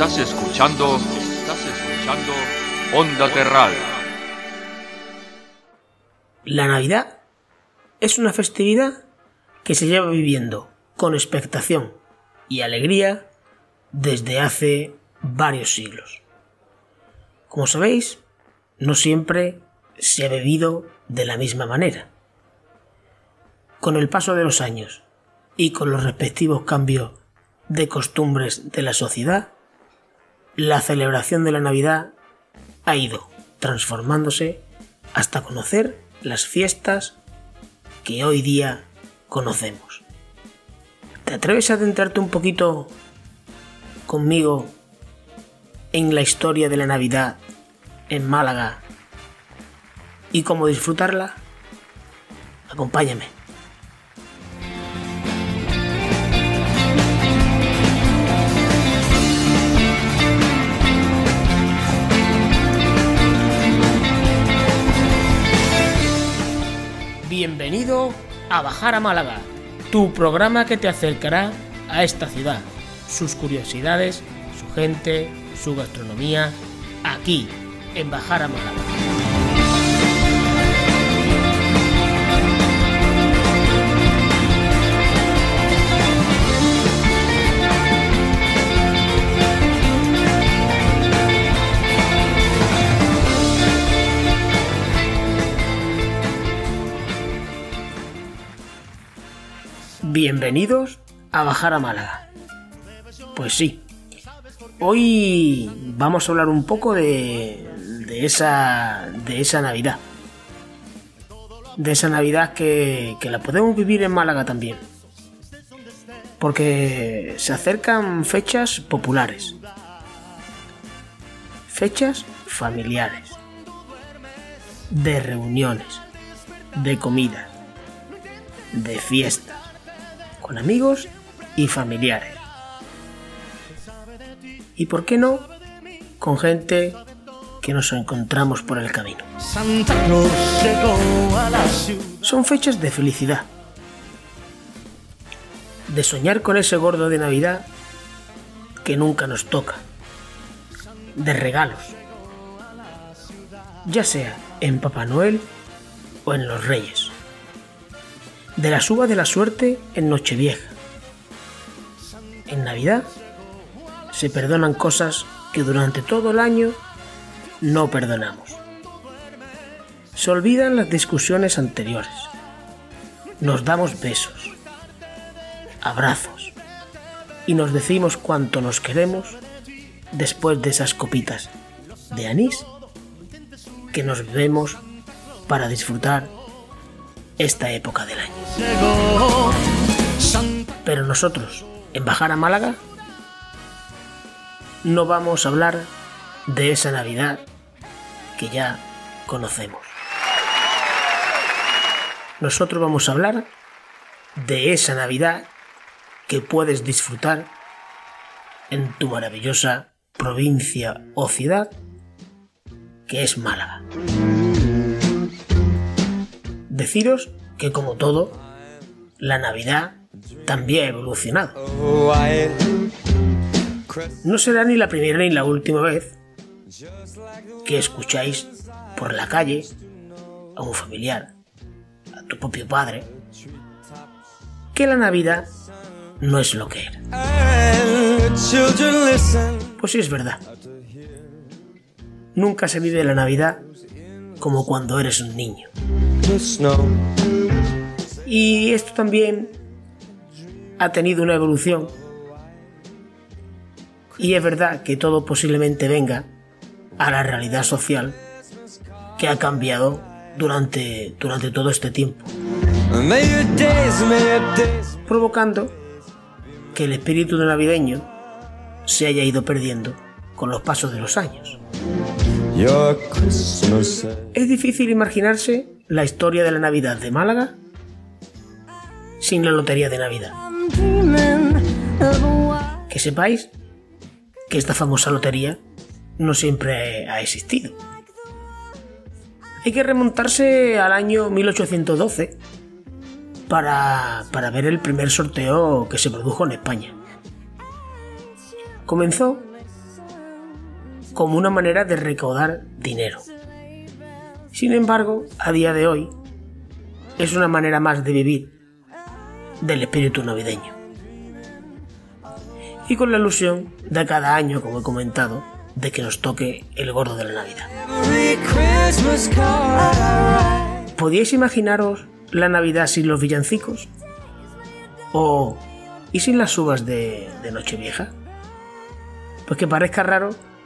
Estás escuchando Onda Terral. La Navidad es una festividad que se lleva viviendo con expectación y alegría desde hace varios siglos. Como sabéis, no siempre se ha vivido de la misma manera. Con el paso de los años y con los respectivos cambios de costumbres de la sociedad, la celebración de la Navidad ha ido transformándose hasta conocer las fiestas que hoy día conocemos. ¿Te atreves a adentrarte un poquito conmigo en la historia de la Navidad en Málaga y cómo disfrutarla? Acompáñame. Bienvenido a Bajar a Málaga, tu programa que te acercará a esta ciudad, sus curiosidades, su gente, su gastronomía, aquí, en Bajar a Málaga. Bienvenidos a Bajar a Málaga. Pues sí, hoy vamos a hablar un poco de esa Navidad. De esa Navidad que la podemos vivir en Málaga también. Porque se acercan fechas populares. Fechas familiares. De reuniones. De comidas. De fiestas. Con amigos y familiares. Y por qué no, con gente que nos encontramos por el camino. Son fechas de felicidad, de soñar con ese gordo de Navidad que nunca nos toca, de regalos, ya sea en Papá Noel o en los Reyes, de la suba de la suerte en Nochevieja. En Navidad se perdonan cosas que durante todo el año no perdonamos. Se olvidan las discusiones anteriores. Nos damos besos, abrazos y nos decimos cuánto nos queremos después de esas copitas de anís que nos bebemos para disfrutar esta época del año. Pero nosotros, en Bajar a Málaga, no vamos a hablar de esa Navidad que ya conocemos. Nosotros vamos a hablar de esa Navidad que puedes disfrutar en tu maravillosa provincia o ciudad, que es Málaga. Deciros que, como todo, la Navidad también ha evolucionado. No será ni la primera ni la última vez que escucháis por la calle a un familiar, a tu propio padre, que la Navidad no es lo que era. Pues sí, es verdad. Nunca se vive la Navidad como cuando eres un niño. Y esto también ha tenido una evolución. Y es verdad que todo posiblemente venga a la realidad social que ha cambiado durante todo este tiempo, provocando que el espíritu navideño se haya ido perdiendo con los pasos de los años. Es difícil imaginarse la historia de la Navidad de Málaga sin la lotería de Navidad. Que sepáis que esta famosa lotería no siempre ha existido. Hay que remontarse al año 1812 para ver el primer sorteo que se produjo en España. Comenzó como una manera de recaudar dinero. Sin embargo, a día de hoy, es una manera más de vivir del espíritu navideño. Y con la ilusión de cada año, como he comentado, de que nos toque el gordo de la Navidad. ¿Podíais imaginaros la Navidad sin los villancicos? ¿Y sin las uvas de Nochevieja? Pues que parezca raro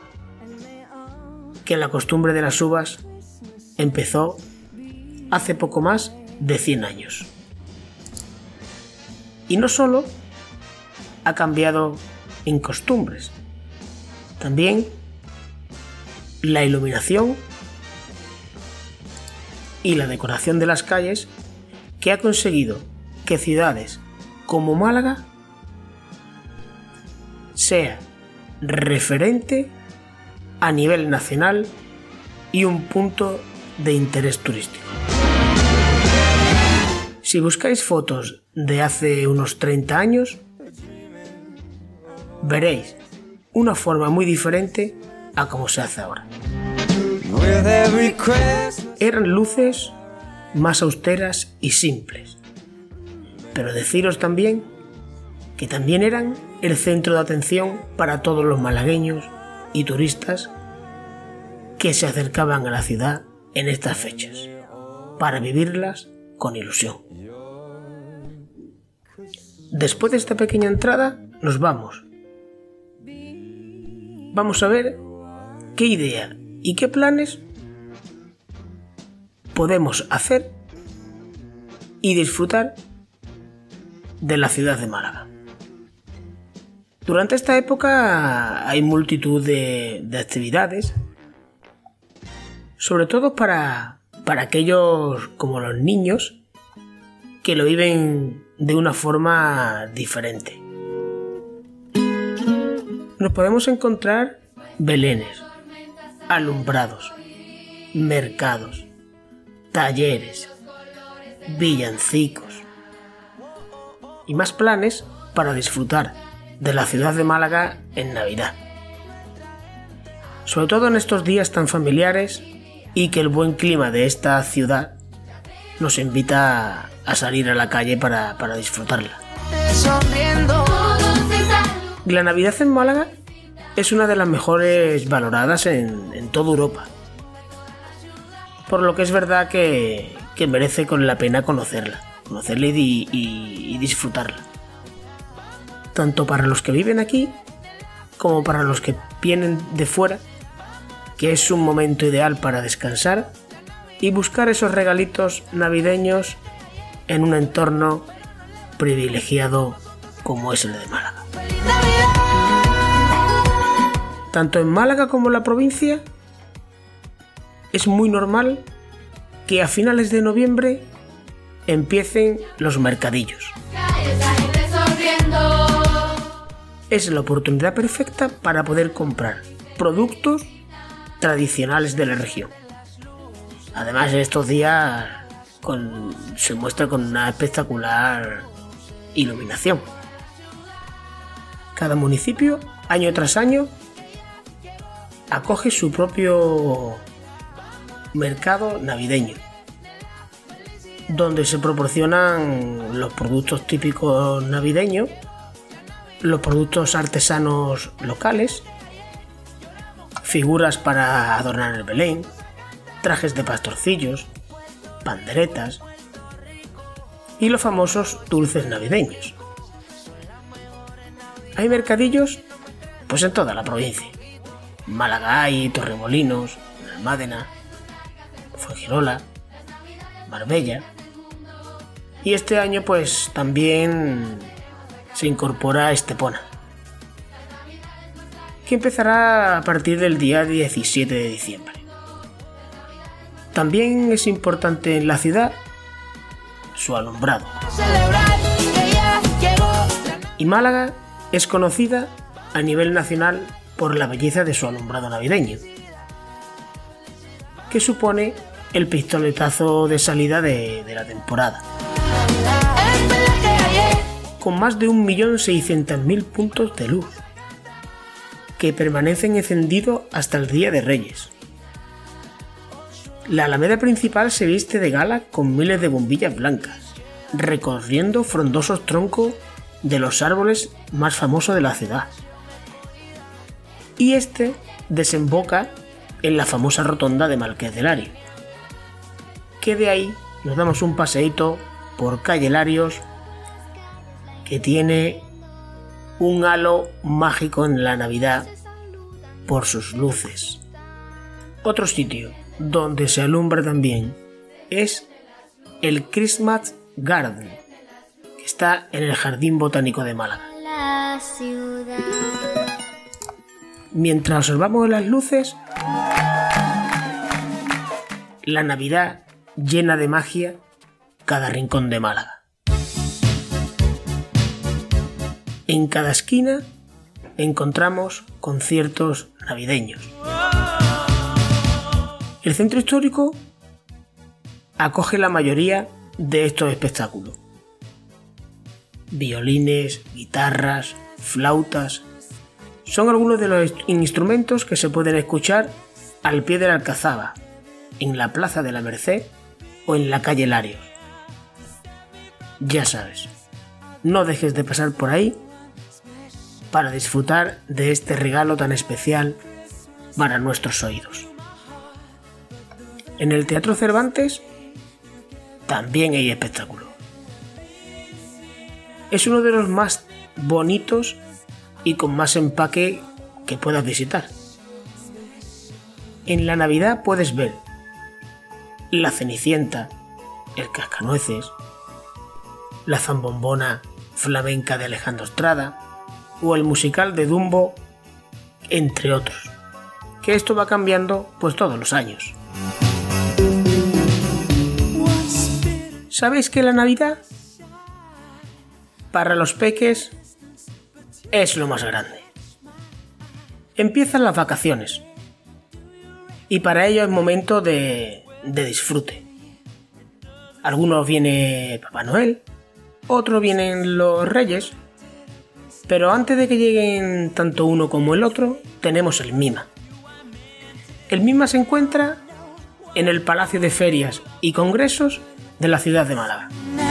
que la costumbre de las uvas empezó hace poco más de 100 años. Y no solo ha cambiado en costumbres, también la iluminación y la decoración de las calles, que ha conseguido que ciudades como Málaga sea referente a nivel nacional y un punto de interés turístico. Si buscáis fotos de hace unos 30 años, veréis una forma muy diferente a como se hace ahora. Eran luces más austeras y simples, pero deciros también que también eran el centro de atención para todos los malagueños y turistas que se acercaban a la ciudad en estas fechas, para vivirlas con ilusión. Después de esta pequeña entrada, nos vamos. Vamos a ver qué idea y qué planes podemos hacer y disfrutar de la ciudad de Málaga. Durante esta época hay multitud de actividades, sobre todo para aquellos como los niños que lo viven de una forma diferente. Nos podemos encontrar belenes, alumbrados, mercados, talleres, villancicos y más planes para disfrutar de la ciudad de Málaga en Navidad. Sobre todo en estos días tan familiares y que el buen clima de esta ciudad nos invita a salir a la calle para disfrutarla. La Navidad en Málaga es una de las mejores valoradas en toda Europa, por lo que es verdad que merece con la pena conocerla y disfrutarla, tanto para los que viven aquí como para los que vienen de fuera, que es un momento ideal para descansar y buscar esos regalitos navideños en un entorno privilegiado como es el de Málaga. Tanto en Málaga como en la provincia es muy normal que a finales de noviembre empiecen los mercadillos. Es la oportunidad perfecta para poder comprar productos tradicionales de la región. Además, estos días se muestra con una espectacular iluminación. Cada municipio, año tras año, acoge su propio mercado navideño, donde se proporcionan los productos típicos navideños, los productos artesanos locales, figuras para adornar el Belén, trajes de pastorcillos, panderetas y los famosos dulces navideños. Hay mercadillos pues en toda la provincia. En Málaga hay, Torremolinos, Almádena, Fuengirola, Marbella, y este año pues también se incorpora Estepona, que empezará a partir del día 17 de diciembre. También es importante en la ciudad su alumbrado. Y Málaga es conocida a nivel nacional por la belleza de su alumbrado navideño, que supone el pistoletazo de salida de la temporada, con más de 1.600.000 puntos de luz. que permanecen encendidos hasta el Día de Reyes. La alameda principal se viste de gala con miles de bombillas blancas, recorriendo frondosos troncos de los árboles más famosos de la ciudad. Y este desemboca en la famosa rotonda de Marqués de Larios, que de ahí nos damos un paseíto por calle Larios, que tiene un halo mágico en la Navidad por sus luces. Otro sitio donde se alumbra también es el Christmas Garden, que está en el Jardín Botánico de Málaga. Mientras observamos las luces, la Navidad llena de magia cada rincón de Málaga. En cada esquina encontramos conciertos navideños. El centro histórico acoge la mayoría de estos espectáculos. Violines, guitarras, flautas son algunos de los instrumentos que se pueden escuchar al pie de la Alcazaba, en la Plaza de la Merced o en la calle Larios. Ya sabes, no dejes de pasar por ahí para disfrutar de este regalo tan especial para nuestros oídos. En el Teatro Cervantes también hay espectáculo. Es uno de los más bonitos y con más empaque que puedas visitar. En la Navidad puedes ver La Cenicienta, El Cascanueces, la Zambombona flamenca de Alejandro Estrada o el musical de Dumbo, entre otros, que esto va cambiando pues todos los años. ¿Sabéis que la Navidad para los peques es lo más grande? Empiezan las vacaciones y para ello es momento de disfrute. Algunos viene Papá Noel, otros vienen los Reyes, pero antes de que lleguen tanto uno como el otro, tenemos el Mima. El Mima se encuentra en el Palacio de Ferias y Congresos de la ciudad de Málaga.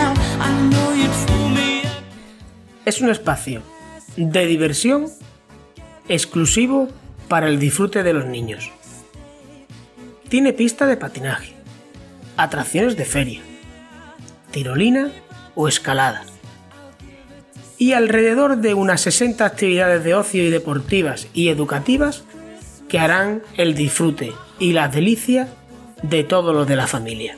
Es un espacio de diversión exclusivo para el disfrute de los niños. Tiene pista de patinaje, atracciones de feria, tirolina o escalada, y alrededor de unas 60 actividades de ocio y deportivas y educativas que harán el disfrute y las delicias de todos los de la familia.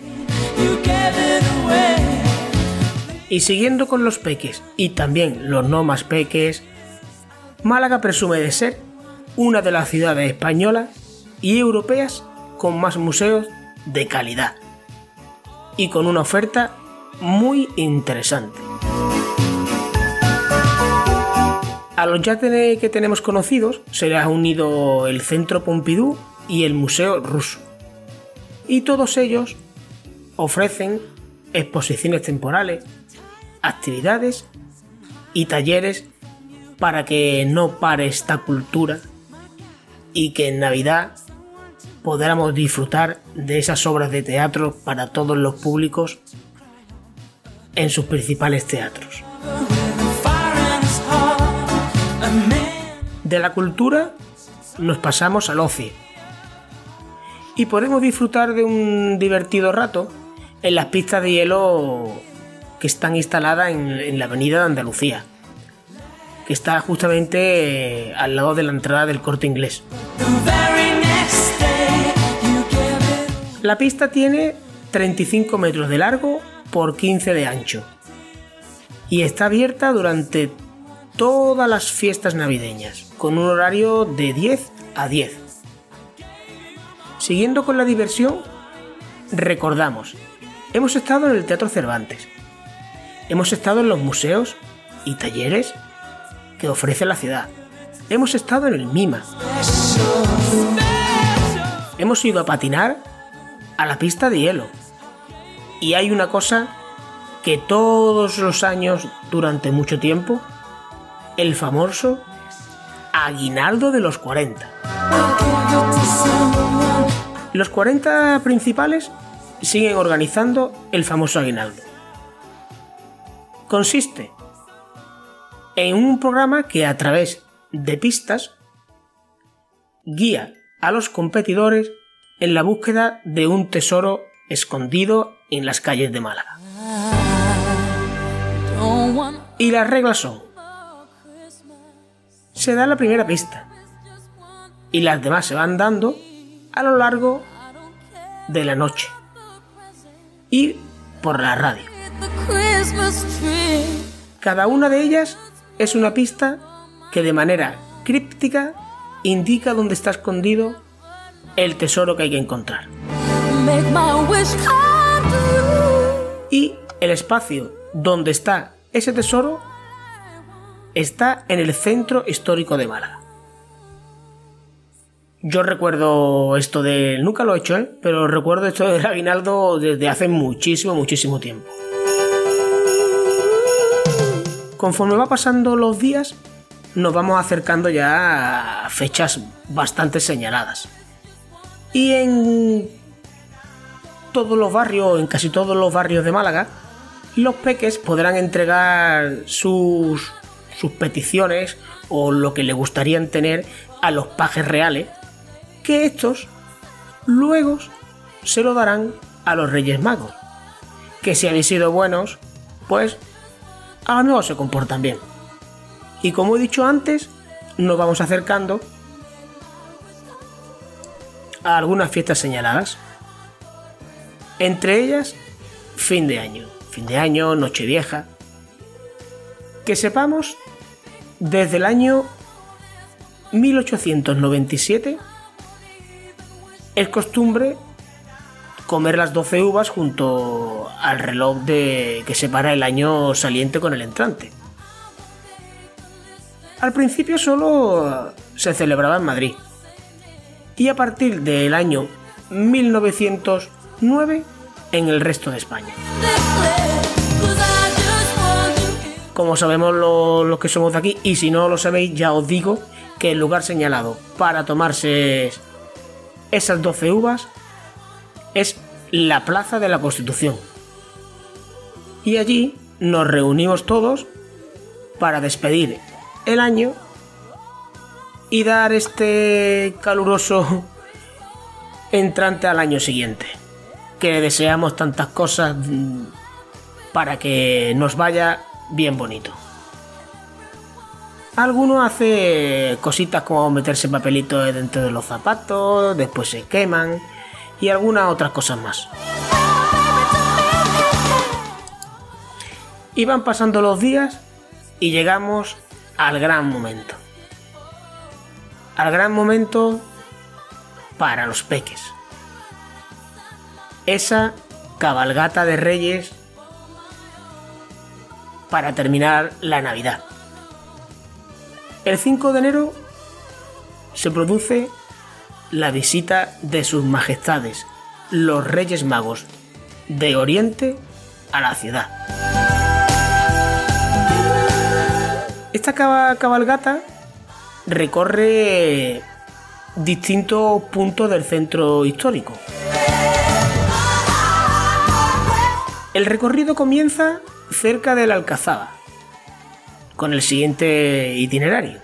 Y siguiendo con los peques y también los no más peques, Málaga presume de ser una de las ciudades españolas y europeas con más museos de calidad y con una oferta muy interesante. A los ya que tenemos conocidos se les ha unido el Centro Pompidou y el Museo Ruso, y todos ellos ofrecen exposiciones temporales, actividades y talleres para que no pare esta cultura y que en Navidad podamos disfrutar de esas obras de teatro para todos los públicos en sus principales teatros. De la cultura nos pasamos al ocio y podemos disfrutar de un divertido rato en las pistas de hielo que están instaladas en la avenida de Andalucía, que está justamente al lado de la entrada del Corte Inglés. La pista tiene 35 metros de largo por 15 de ancho y está abierta durante todas las fiestas navideñas, con un horario de 10 a 10. Siguiendo con la diversión, recordamos, hemos estado en el Teatro Cervantes, hemos estado en los museos y talleres que ofrece la ciudad, hemos estado en el Mima, hemos ido a patinar a la pista de hielo, y hay una cosa que todos los años durante mucho tiempo, el famoso aguinaldo de los 40. Los 40 principales siguen organizando el famoso aguinaldo. Consiste en un programa que a través de pistas guía a los competidores en la búsqueda de un tesoro escondido en las calles de Málaga. Y las reglas son: se da la primera pista y las demás se van dando a lo largo de la noche y por la radio. Cada una de ellas es una pista que de manera críptica indica dónde está escondido el tesoro que hay que encontrar. Y el espacio donde está ese tesoro está en el centro histórico de Málaga. Yo recuerdo esto de... Nunca lo he hecho, pero recuerdo esto del aguinaldo desde hace muchísimo tiempo. Conforme va pasando los días, nos vamos acercando ya a fechas bastante señaladas. Y en todos los barrios, en casi todos los barrios de Málaga, los peques podrán entregar sus peticiones o lo que le gustarían tener a los pajes reales, que estos luego se lo darán a los Reyes Magos, que si habéis sido buenos, pues a lo mejor se comportan bien. Y como he dicho antes, nos vamos acercando a algunas fiestas señaladas, entre ellas fin de año, Nochevieja. Que sepamos, desde el año 1897 es costumbre comer las 12 uvas junto al reloj que separa el año saliente con el entrante. Al principio solo se celebraba en Madrid y a partir del año 1909 en el resto de España. Como sabemos los que somos de aquí, y si no lo sabéis ya os digo que el lugar señalado para tomarse esas 12 uvas es la Plaza de la Constitución. Y allí nos reunimos todos para despedir el año y dar este caluroso entrante al año siguiente, que deseamos tantas cosas para que nos vaya bien bonito. Algunos hacen cositas como meterse papelitos dentro de los zapatos, después se queman y algunas otras cosas más. Y van pasando los días y llegamos al gran momento. Al gran momento para los peques. Esa cabalgata de Reyes para terminar la Navidad. El 5 de enero se produce la visita de sus majestades, los Reyes Magos, de Oriente a la ciudad. Esta cabalgata recorre distintos puntos del centro histórico. El recorrido comienza cerca de la Alcazaba, con el siguiente itinerario: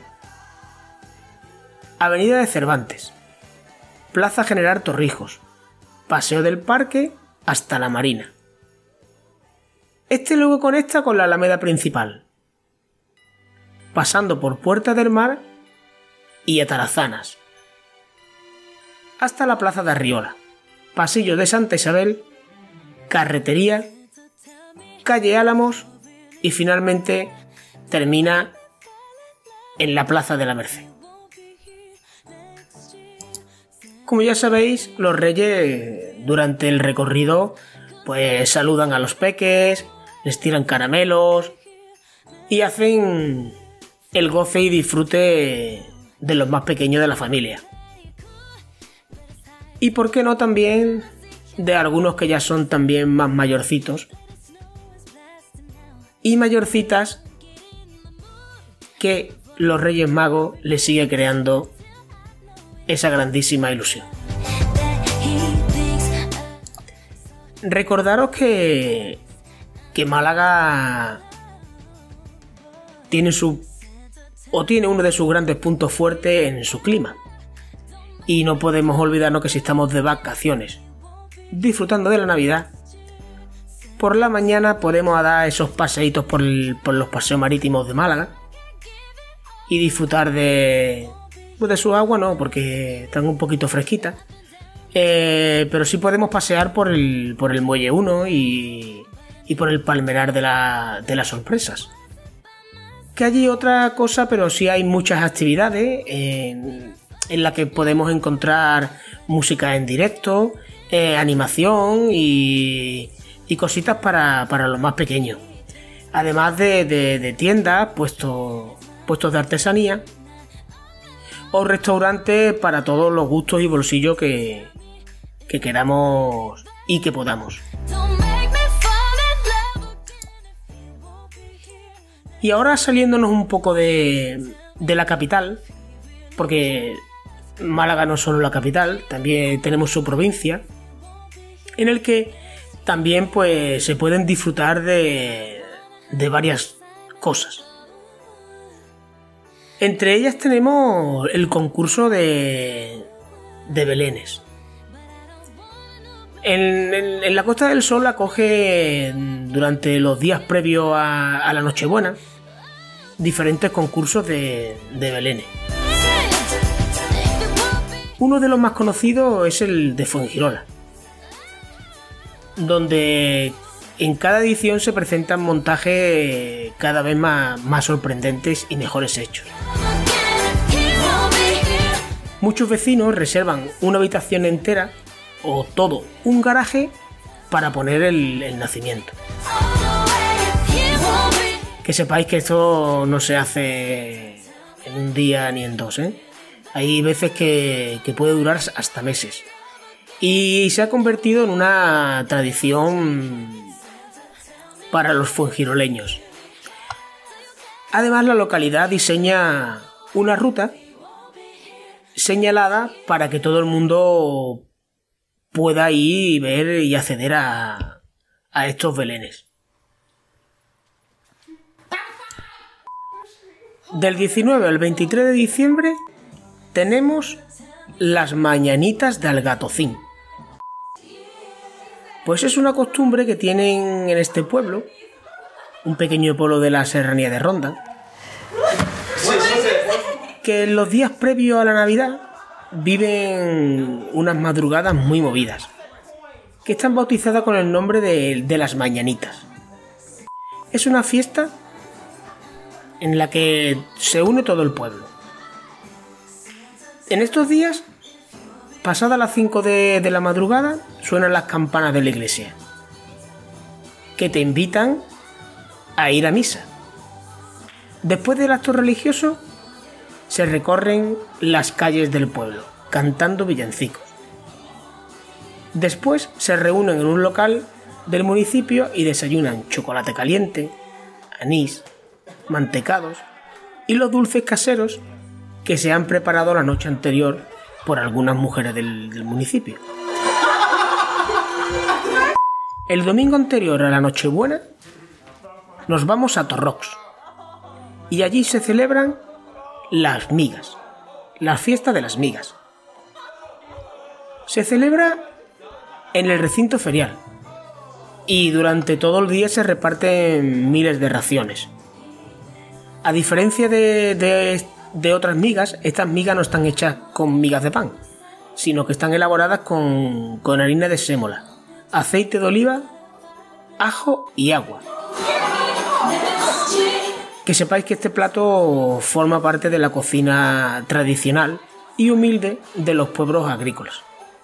Avenida de Cervantes, Plaza General Torrijos, Paseo del Parque hasta la Marina. Este luego conecta con la Alameda principal, pasando por Puerta del Mar y Atarazanas, hasta la Plaza de Arriola, Pasillo de Santa Isabel, Carretería, Calle Álamos y finalmente termina en la Plaza de la Merced. Como ya sabéis, los reyes durante el recorrido pues saludan a los peques, les tiran caramelos y hacen el goce y disfrute de los más pequeños de la familia. Y por qué no también de algunos que ya son también más mayorcitos y mayorcitas, que los Reyes Magos les sigue creando esa grandísima ilusión. Recordaros que Málaga tiene uno de sus grandes puntos fuertes en su clima. Y no podemos olvidarnos que si estamos de vacaciones, disfrutando de la Navidad, por la mañana podemos dar esos paseitos por los paseos marítimos de Málaga y disfrutar de su agua, no, porque están un poquito fresquitas, pero sí podemos pasear por el Muelle 1 y por el Palmerar de las Sorpresas. Que allí otra cosa, pero sí hay muchas actividades en las que podemos encontrar música en directo, animación y cositas para los más pequeños. Además de tiendas, puestos de artesanía o restaurantes para todos los gustos y bolsillos que queramos y que podamos. Y ahora saliéndonos un poco de la capital, porque Málaga no es solo la capital, también tenemos su provincia, en el que también pues se pueden disfrutar de varias cosas. Entre ellas tenemos el concurso de belenes. En la Costa del Sol acoge durante los días previos a la Nochebuena diferentes concursos de belenes. Uno de los más conocidos es el de Fuengirola, donde en cada edición se presentan montajes cada vez más sorprendentes y mejores hechos. Muchos vecinos reservan una habitación entera o todo un garaje para poner el nacimiento. Que sepáis que esto no se hace en un día ni en dos, ¿eh? Hay veces que puede durar hasta meses. Y se ha convertido en una tradición para los fuengiroleños. Además, la localidad diseña una ruta señalada para que todo el mundo pueda ir y ver y acceder a estos belenes. Del 19 al 23 de diciembre tenemos las mañanitas de Algatocín. Pues es una costumbre que tienen en este pueblo, un pequeño pueblo de la serranía de Ronda, que en los días previos a la Navidad viven unas madrugadas muy movidas, que están bautizadas con el nombre de las mañanitas. Es una fiesta en la que se une todo el pueblo. En estos días, pasadas las 5 de la madrugada, suenan las campanas de la iglesia, que te invitan a ir a misa. Después del acto religioso, se recorren las calles del pueblo, cantando villancicos. Después se reúnen en un local del municipio y desayunan chocolate caliente, anís, mantecados y los dulces caseros que se han preparado la noche anterior por algunas mujeres del municipio. El domingo anterior a la Nochebuena nos vamos a Torrox y allí se celebran las migas, la fiesta de las migas. Se celebra en el recinto ferial y durante todo el día se reparten miles de raciones. A diferencia de otras migas, estas migas no están hechas con migas de pan, sino que están elaboradas con harina de sémola, aceite de oliva, ajo y agua. Que sepáis que este plato forma parte de la cocina tradicional y humilde de los pueblos agrícolas.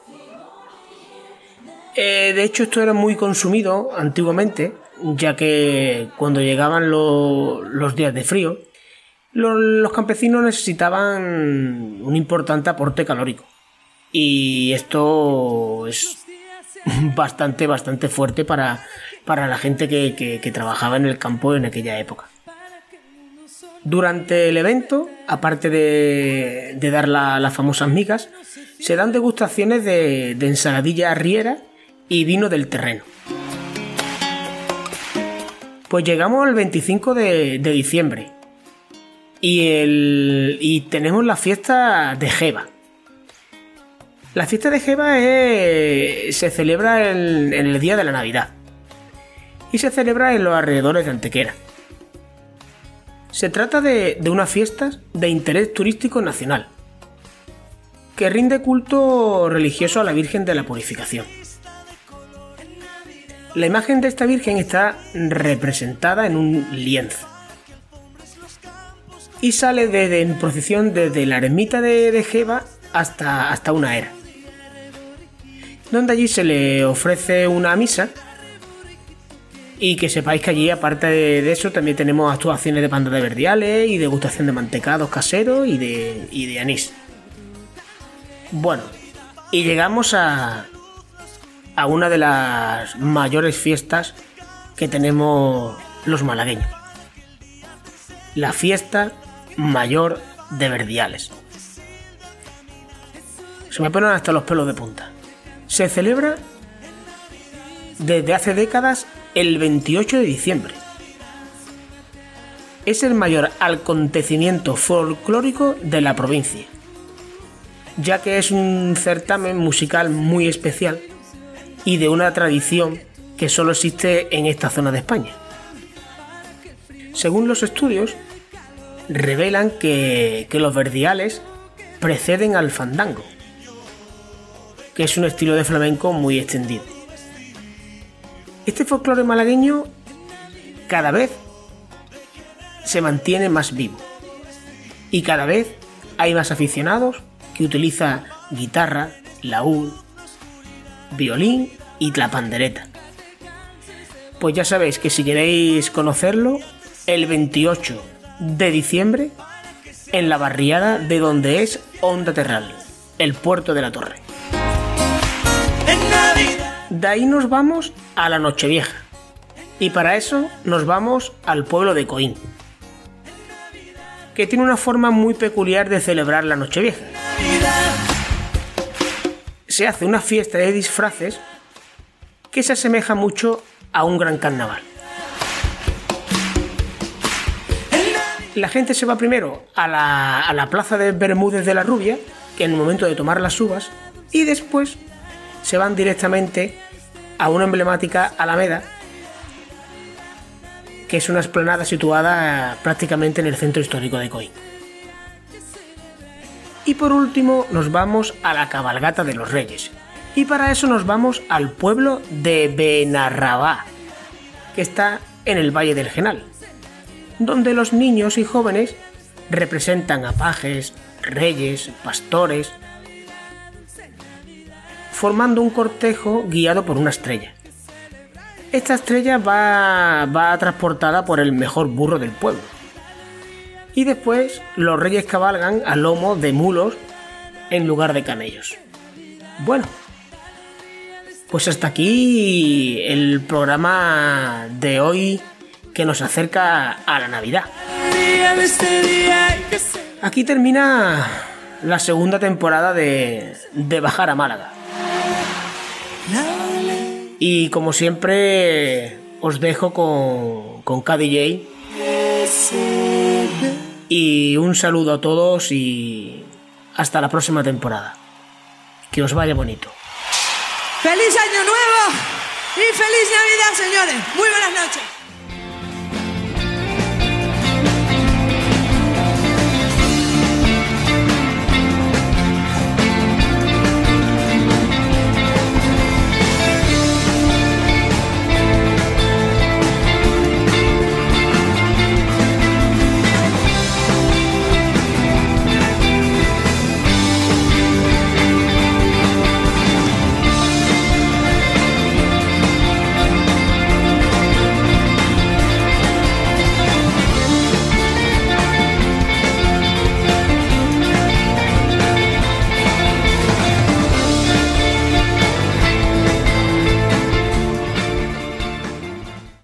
De hecho, esto era muy consumido antiguamente, ya que cuando llegaban los días de frío, los campesinos necesitaban un importante aporte calórico. Y esto es bastante fuerte para la gente que trabajaba en el campo en aquella época. Durante el evento, aparte de dar las famosas migas, se dan degustaciones de ensaladilla arriera y vino del terreno. Pues llegamos al 25 de diciembre y tenemos la fiesta de Geva. La fiesta de Geva se celebra en el día de la Navidad y se celebra en los alrededores de Antequera. Se trata de una fiesta de interés turístico nacional que rinde culto religioso a la Virgen de la Purificación. La imagen de esta Virgen está representada en un lienzo y sale en procesión desde la ermita de Geva hasta una era, donde allí se le ofrece una misa. Y que sepáis que allí, aparte de eso, también tenemos actuaciones de bandas de verdiales y degustación de mantecados caseros y de anís. Bueno, y llegamos a una de las mayores fiestas que tenemos los malagueños. La fiesta mayor de Verdiales. Se me ponen hasta los pelos de punta. Se celebra desde hace décadas el 28 de diciembre. Es el mayor acontecimiento folclórico de la provincia, ya que es un certamen musical muy especial y de una tradición que solo existe en esta zona de España. Según los estudios, revelan que los verdiales preceden al fandango, que es un estilo de flamenco muy extendido. Este folclore malagueño cada vez se mantiene más vivo y cada vez hay más aficionados que utilizan guitarra, laúd, violín y la pandereta. Pues ya sabéis que si queréis conocerlo, el 28 de diciembre en la barriada de donde es Honda Terral, el puerto de la Torre. De ahí nos vamos a la Nochevieja y para eso nos vamos al pueblo de Coín, que tiene una forma muy peculiar de celebrar la Nochevieja. Se hace una fiesta de disfraces que se asemeja mucho a un gran carnaval. La gente se va primero a la plaza de Bermúdez de la Rubia, que en el momento de tomar las uvas, y después se van directamente a una emblemática Alameda, que es una explanada situada prácticamente en el centro histórico de Coín. Y por último nos vamos a la cabalgata de los Reyes, y para eso nos vamos al pueblo de Benarrabá, que está en el Valle del Genal, donde los niños y jóvenes representan a pajes, reyes, pastores, formando un cortejo guiado por una estrella. Esta estrella va transportada por el mejor burro del pueblo. Y después los reyes cabalgan a lomo de mulos en lugar de camellos. Bueno, pues hasta aquí el programa de hoy que nos acerca a la Navidad. Aquí termina la segunda temporada de Bajar a Málaga. Y como siempre os dejo con KDJ. Y un saludo a todos y hasta la próxima temporada. Que os vaya bonito. ¡Feliz Año Nuevo! ¡Y feliz Navidad, señores! ¡Muy buenas noches!